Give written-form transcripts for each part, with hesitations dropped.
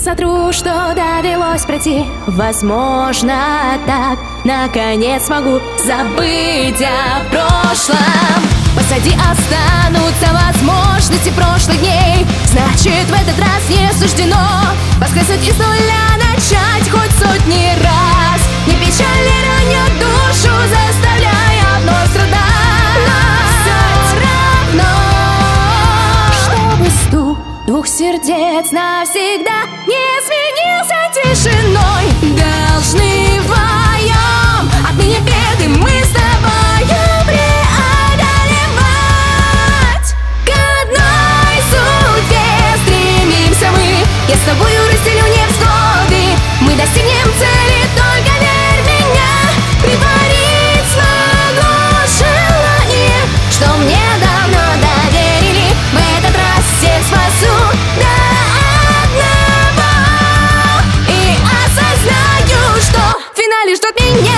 сотру, что довелось пройти. Возможно, так наконец смогу забыть о прошлом. Позади останутся возможности прошлых дней. Значит, в этот раз не суждено воскреснуть из нуля, начать хоть сотни раз. Не печаль ли ранит душу, заставляя вновь страдать? Но все равно, чтобы стук двух сердец навсегда не сменился тишиной. Должны вдвоем отныне беды мы с тобою преодолевать. К одной судьбе стремимся мы, я с тобою разделю невзгоды. Мы достигнем цели, только верь меня. Притворить смогу желание, что мне давно доверили. В этот раз всех спасу до одного. И осознаю, что в финале ждет меня.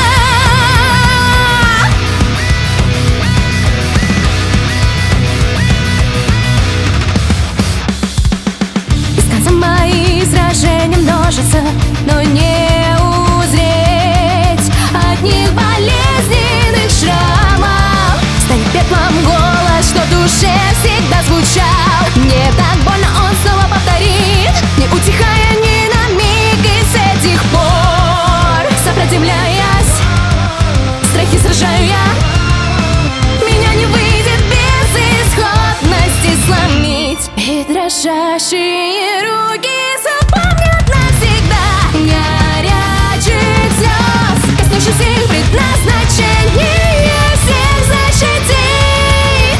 Мои сражения множатся, но не узреть одних болезненных шрамов. Станет пеплом голос, что в душе всегда звучал. Мне так больно, он снова повторит, не утихая ни на миг. И с этих пор, сопротивляясь, страхи сражаю я. Меня не выйдет безысходности сломить. И дрожащие руки запомнят навсегда горячих слез, коснувшись их предназначения всех защитить.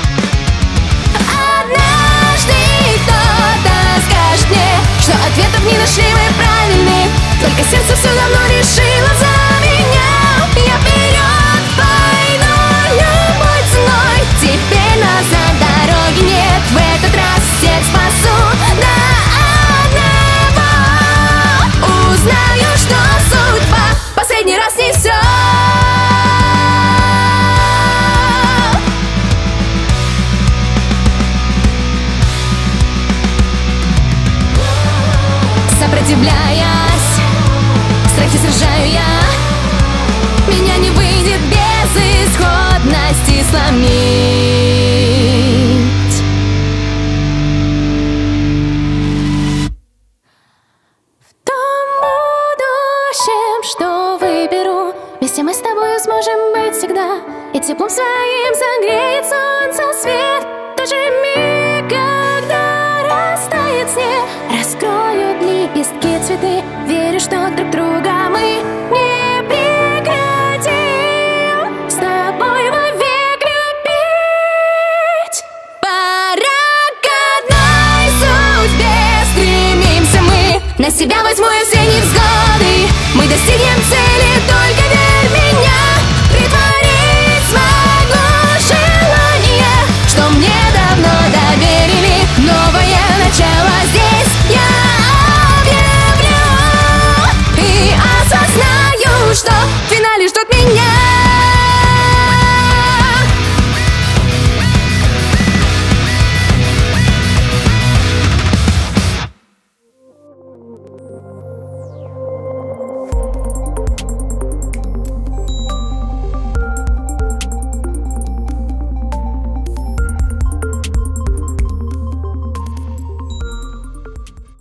Однажды кто-то скажет мне, что ответов не нашли мы правильных, только сердце все давно решило за меня. Я вперед пойду любой ценой, теперь назад дороги нет. В этот раз всех спасу до одного. Узнаю, что судьба последний раз несет. Сопротивляясь, страхи сражаю я. Меня не выйдет безысходности сломить. В том будущем, что выберу, вместе мы с тобою сможем быть всегда. И теплом своим согреет солнце свет. Даже мир